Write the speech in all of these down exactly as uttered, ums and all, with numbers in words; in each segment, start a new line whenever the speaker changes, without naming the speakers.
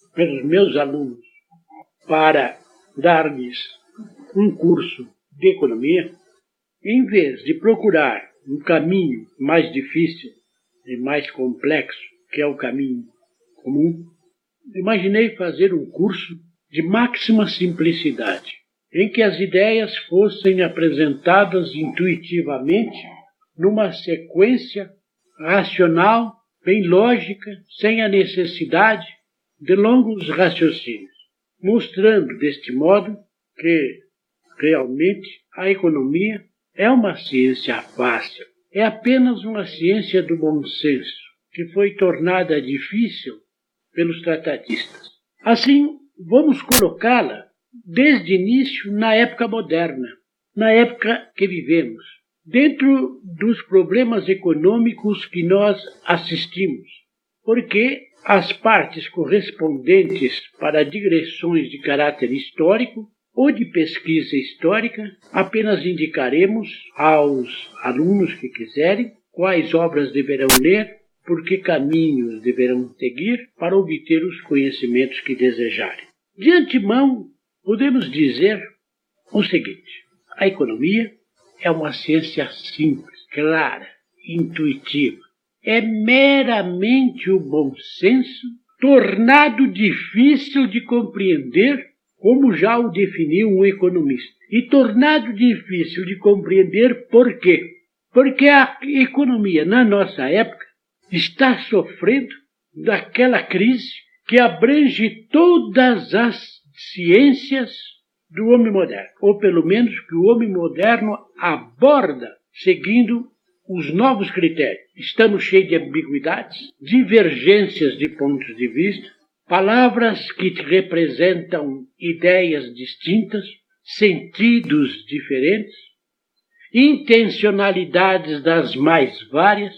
pelos meus alunos para dar-lhes um curso de economia, em vez de procurar um caminho mais difícil e mais complexo, que é o caminho comum, imaginei fazer um curso de máxima simplicidade, em que as ideias fossem apresentadas intuitivamente numa sequência racional, bem lógica, sem a necessidade de longos raciocínios, mostrando deste modo que realmente a economia é uma ciência fácil, é apenas uma ciência do bom senso, que foi tornada difícil pelos tratadistas. Assim, vamos colocá-la desde o início na época moderna, na época que vivemos, dentro dos problemas econômicos que nós assistimos, porque as partes correspondentes para digressões de caráter histórico ou de pesquisa histórica, apenas indicaremos aos alunos que quiserem quais obras deverão ler, por que caminhos deverão seguir para obter os conhecimentos que desejarem. De antemão, podemos dizer o seguinte: a economia é uma ciência simples, clara, intuitiva. É meramente o bom senso, tornado difícil de compreender, como já o definiu um economista. E tornado difícil de compreender por quê? Porque a economia, na nossa época, está sofrendo daquela crise que abrange todas as ciências do homem moderno, ou pelo menos que o homem moderno aborda seguindo os novos critérios. Estamos cheios de ambiguidades, divergências de pontos de vista, palavras que representam ideias distintas, sentidos diferentes, intencionalidades das mais várias,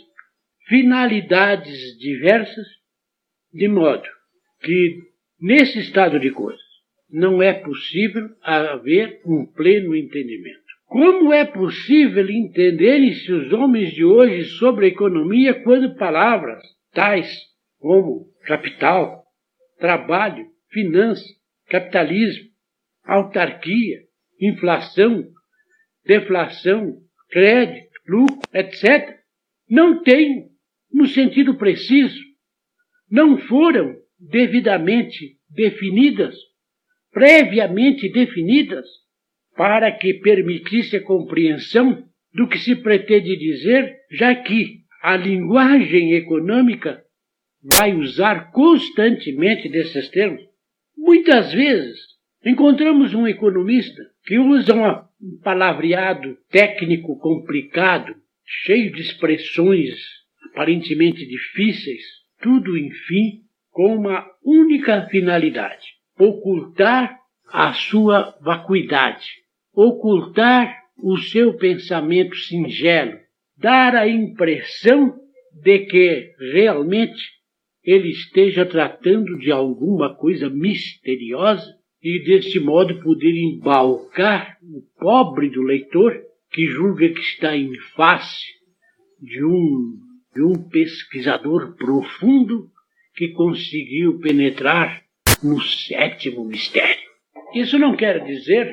finalidades diversas, de modo que, nesse estado de coisas, não é possível haver um pleno entendimento. Como é possível entenderem-se os homens de hoje sobre a economia quando palavras tais como capital, trabalho, finança, capitalismo, autarquia, inflação, deflação, crédito, lucro, etcétera, não têm, no sentido preciso, não foram devidamente definidas, previamente definidas, para que permitisse a compreensão do que se pretende dizer, já que a linguagem econômica vai usar constantemente desses termos. Muitas vezes encontramos um economista que usa um palavreado técnico complicado, cheio de expressões aparentemente difíceis, tudo, enfim, com uma única finalidade: ocultar a sua vacuidade, ocultar o seu pensamento singelo, dar a impressão de que realmente ele esteja tratando de alguma coisa misteriosa e, desse modo, poder embaucar o pobre do leitor que julga que está em face de um, de um pesquisador profundo que conseguiu penetrar no sétimo mistério. Isso não quer dizer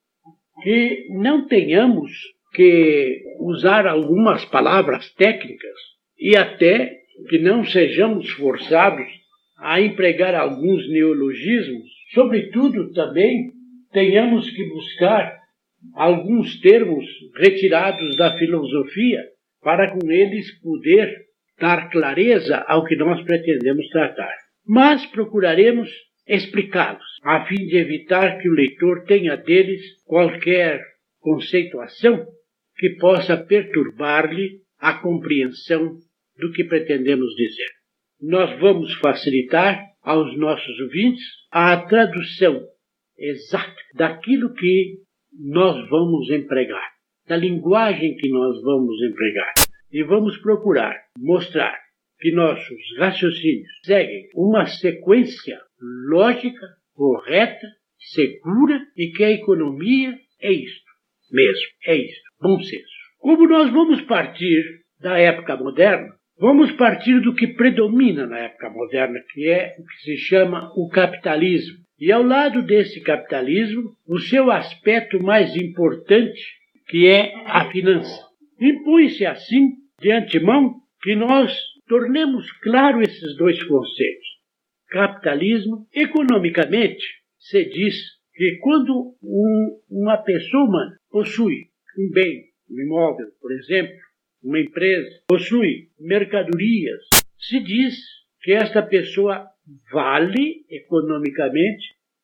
que não tenhamos que usar algumas palavras técnicas e até que não sejamos forçados a empregar alguns neologismos. Sobretudo, também, tenhamos que buscar alguns termos retirados da filosofia para com eles poder dar clareza ao que nós pretendemos tratar. Mas procuraremos explicá-los, a fim de evitar que o leitor tenha deles qualquer conceituação que possa perturbar-lhe a compreensão do que pretendemos dizer. Nós vamos facilitar aos nossos ouvintes a tradução exata daquilo que nós vamos empregar, da linguagem que nós vamos empregar. E vamos procurar mostrar que nossos raciocínios seguem uma sequência lógica, correta, segura, e que a economia é isto mesmo, é isto, bom senso. Como nós vamos partir da época moderna, Vamos partir do que predomina na época moderna, que é o que se chama o capitalismo. E ao lado desse capitalismo, o seu aspecto mais importante, que é a finança. Impõe-se assim, de antemão, que nós tornemos claro esses dois conceitos. Capitalismo, economicamente, se diz que quando um, uma pessoa humana possui um bem, um imóvel, por exemplo, uma empresa, possui mercadorias, se diz que esta pessoa vale economicamente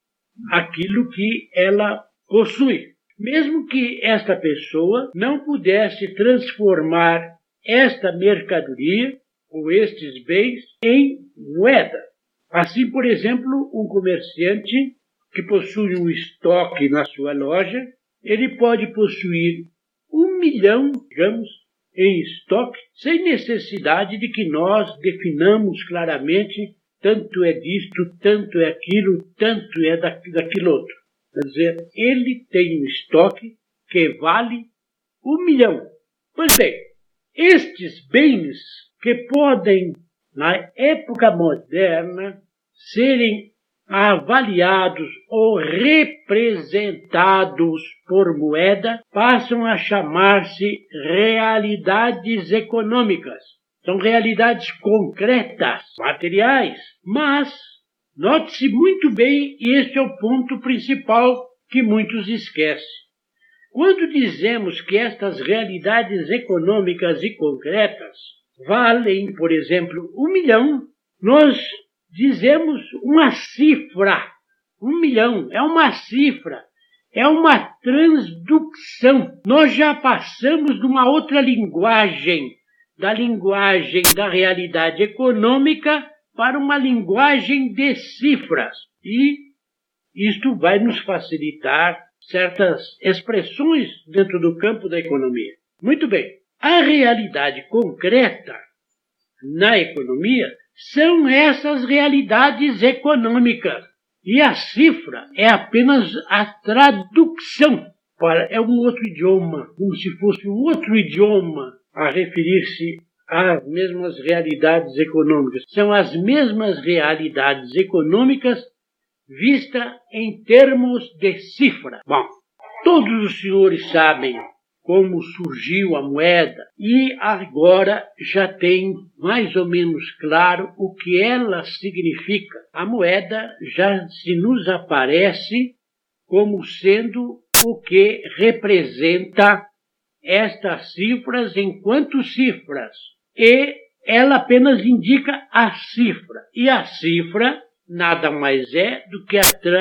aquilo que ela possui. Mesmo que esta pessoa não pudesse transformar esta mercadoria ou estes bens em moeda. Assim, por exemplo, um comerciante que possui um estoque na sua loja, ele pode possuir um milhão, digamos, em estoque, sem necessidade de que nós definamos claramente tanto é disto, tanto é aquilo, tanto é daquilo outro. Quer dizer, ele tem um estoque que vale um milhão. Pois bem, estes bens que podem, na época moderna, serem avaliados ou representados por moeda, passam a chamar-se realidades econômicas. São realidades concretas, materiais, mas note-se muito bem, e este é o ponto principal que muitos esquecem. Quando dizemos que estas realidades econômicas e concretas valem, por exemplo, um milhão, nós dizemos uma cifra. Um milhão é uma cifra, é uma transdução. Nós já passamos de uma outra linguagem, da linguagem da realidade econômica para uma linguagem de cifras. E isto vai nos facilitar certas expressões dentro do campo da economia. Muito bem, a realidade concreta na economia são essas realidades econômicas. E a cifra é apenas a tradução. Para, é um outro idioma, como se fosse um outro idioma a referir-se às mesmas realidades econômicas. São as mesmas realidades econômicas vistas em termos de cifra. Bom, todos os senhores sabem como surgiu a moeda e agora já tem mais ou menos claro o que ela significa. A moeda já se nos aparece como sendo o que representa estas cifras enquanto cifras. E ela apenas indica a cifra. E a cifra nada mais é do que a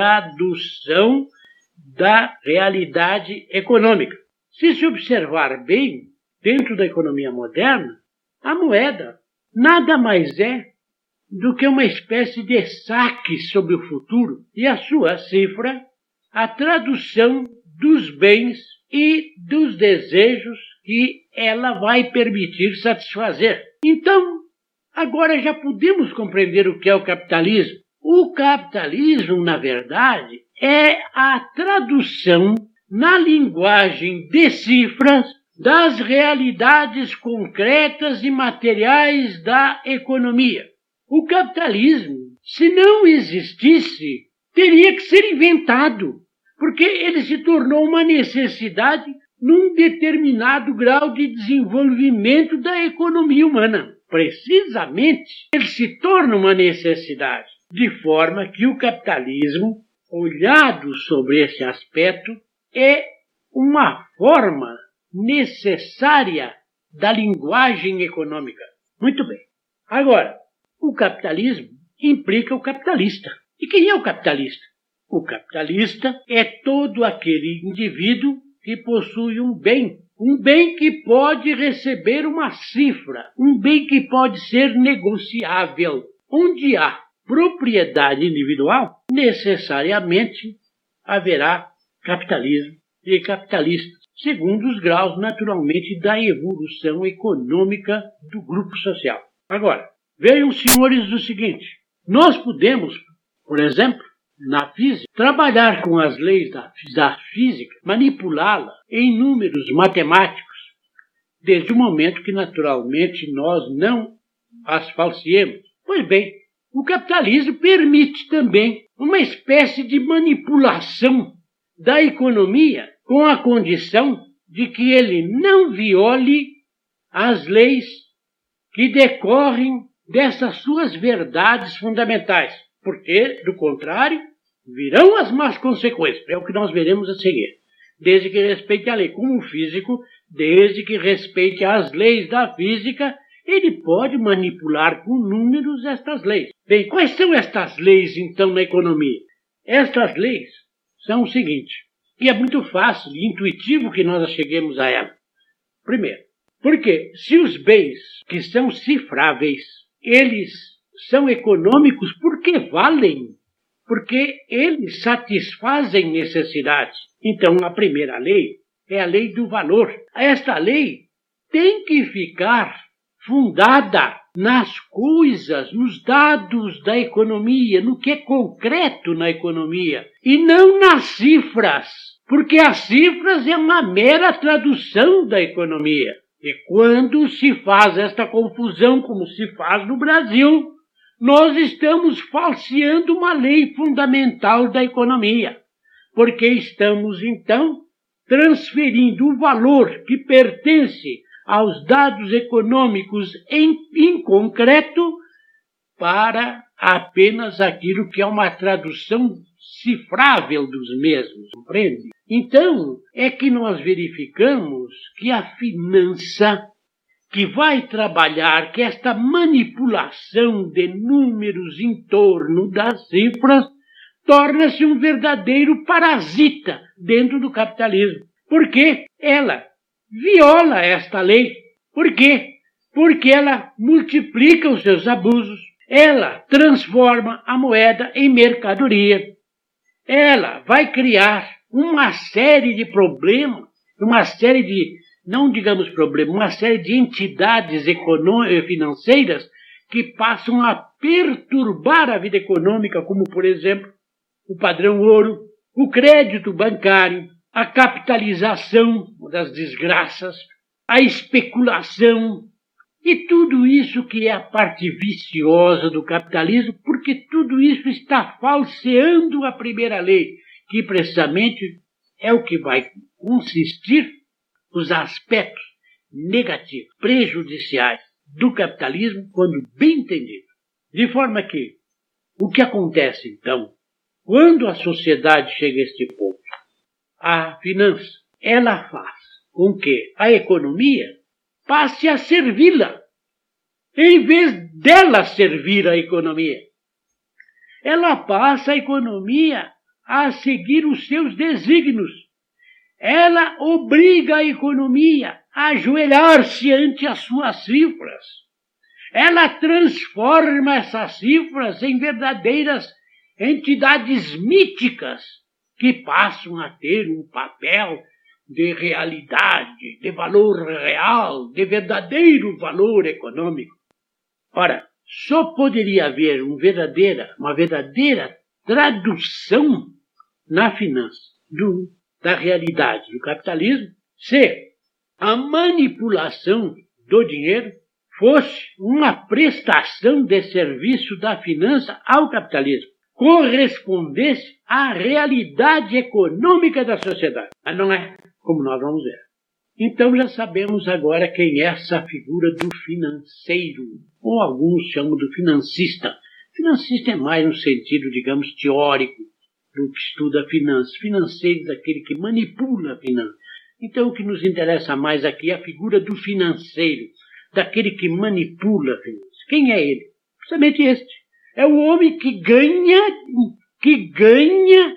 tradução da realidade econômica. Se se observar bem, dentro da economia moderna, a moeda nada mais é do que uma espécie de saque sobre o futuro e a sua cifra, a tradução dos bens e dos desejos que ela vai permitir satisfazer. Então, agora já podemos compreender o que é o capitalismo. O capitalismo, na verdade, é a tradução na linguagem de cifras das realidades concretas e materiais da economia. O capitalismo, se não existisse, teria que ser inventado, porque ele se tornou uma necessidade num determinado grau de desenvolvimento da economia humana. Precisamente, ele se torna uma necessidade, de forma que o capitalismo, olhado sobre esse aspecto, é uma forma necessária da linguagem econômica. Muito bem. Agora, o capitalismo implica o capitalista. E quem é o capitalista? O capitalista é todo aquele indivíduo que possui um bem. Um bem que pode receber uma cifra. Um bem que pode ser negociável. Onde há propriedade individual, necessariamente haverá capitalismo e capitalistas, segundo os graus, naturalmente, da evolução econômica do grupo social. Agora, vejam, senhores, o seguinte. Nós podemos, por exemplo, na física, trabalhar com as leis da, da física, manipulá-la em números matemáticos, desde o momento que, naturalmente, nós não as falseemos. Pois bem, o capitalismo permite também uma espécie de manipulação da economia com a condição de que ele não viole as leis que decorrem dessas suas verdades fundamentais, porque, do contrário, virão as más consequências. É o que nós veremos a seguir. Desde que respeite a lei. Como físico, desde que respeite as leis da física, ele pode manipular com números estas leis. Bem, quais são estas leis, então, na economia? Estas leis são o seguinte, e é muito fácil e intuitivo que nós cheguemos a ela. Primeiro, porque se os bens que são cifráveis, eles são econômicos porque valem, porque eles satisfazem necessidades. Então, a primeira lei é a lei do valor. Esta lei tem que ficar fundada nas coisas, nos dados da economia, no que é concreto na economia, e não nas cifras, porque as cifras é uma mera tradução da economia. E quando se faz esta confusão, como se faz no Brasil, nós estamos falseando uma lei fundamental da economia, porque estamos, então, transferindo o valor que pertence aos dados econômicos em, em concreto para apenas aquilo que é uma tradução cifrável dos mesmos, compreende? Então, é que nós verificamos que a finança que vai trabalhar, que esta manipulação de números em torno das cifras, torna-se um verdadeiro parasita dentro do capitalismo. Porque ela viola esta lei. Por quê? Porque ela multiplica os seus abusos, ela transforma a moeda em mercadoria, ela vai criar uma série de problemas, uma série de, não digamos problemas, uma série de entidades financeiras que passam a perturbar a vida econômica, como, por exemplo, o padrão ouro, o crédito bancário, a capitalização das desgraças, a especulação, e tudo isso que é a parte viciosa do capitalismo, porque tudo isso está falseando a primeira lei, que precisamente é o que vai consistir os aspectos negativos, prejudiciais do capitalismo, quando bem entendido. De forma que, o que acontece então, quando a sociedade chega a este ponto? A finança, ela faz com que a economia passe a servi-la, em vez dela servir a economia. Ela passa a economia a seguir os seus desígnios. Ela obriga a economia a ajoelhar-se ante as suas cifras. Ela transforma essas cifras em verdadeiras entidades míticas que passam a ter um papel de realidade, de valor real, de verdadeiro valor econômico. Ora, só poderia haver um verdadeira, uma verdadeira tradução na finança do, da realidade do capitalismo se a manipulação do dinheiro fosse uma prestação de serviço da finança ao capitalismo, correspondesse à realidade econômica da sociedade. Mas não é, como nós vamos ver. Então já sabemos agora quem é essa figura do financeiro, ou alguns chamam do financista. Financista é mais no sentido, digamos, teórico, do que estuda a finança. Financeiro é aquele que manipula a finança. Então o que nos interessa mais aqui é a figura do financeiro, daquele que manipula a finança. Quem é ele? Justamente este. É o homem que ganha, que ganha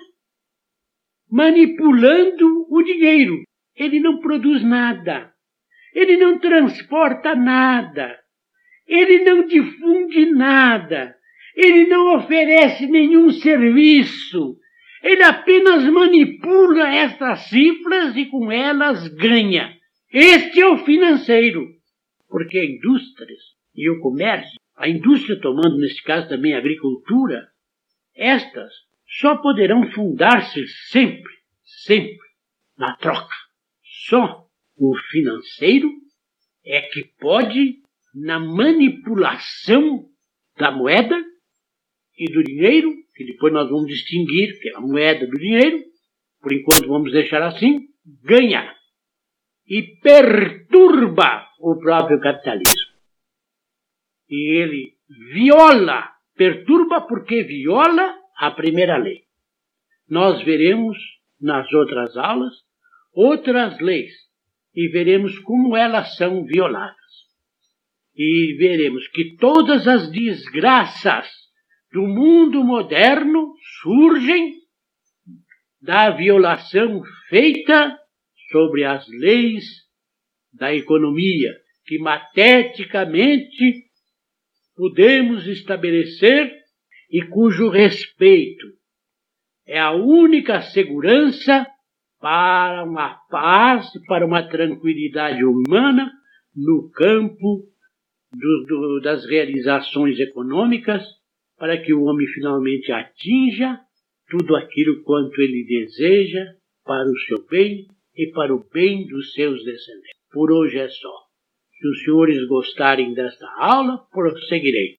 manipulando o dinheiro. Ele não produz nada. Ele não transporta nada. Ele não difunde nada. Ele não oferece nenhum serviço. Ele apenas manipula estas cifras e com elas ganha. Este é o financeiro. Porque a indústria e o comércio, a indústria tomando, neste caso, também a agricultura, estas só poderão fundar-se sempre, sempre, na troca. Só o financeiro é que pode na manipulação da moeda e do dinheiro, que depois nós vamos distinguir que é a moeda do dinheiro, por enquanto vamos deixar assim, ganha e perturba o próprio capitalismo. E ele viola, perturba porque viola a primeira lei. Nós veremos nas outras aulas outras leis e veremos como elas são violadas. E veremos que todas as desgraças do mundo moderno surgem da violação feita sobre as leis da economia, que mateticamente podemos estabelecer e cujo respeito é a única segurança para uma paz, para uma tranquilidade humana no campo do, do, das realizações econômicas, para que o homem finalmente atinja tudo aquilo quanto ele deseja para o seu bem e para o bem dos seus descendentes. Por hoje é só. Se os senhores gostarem desta aula, prosseguirei.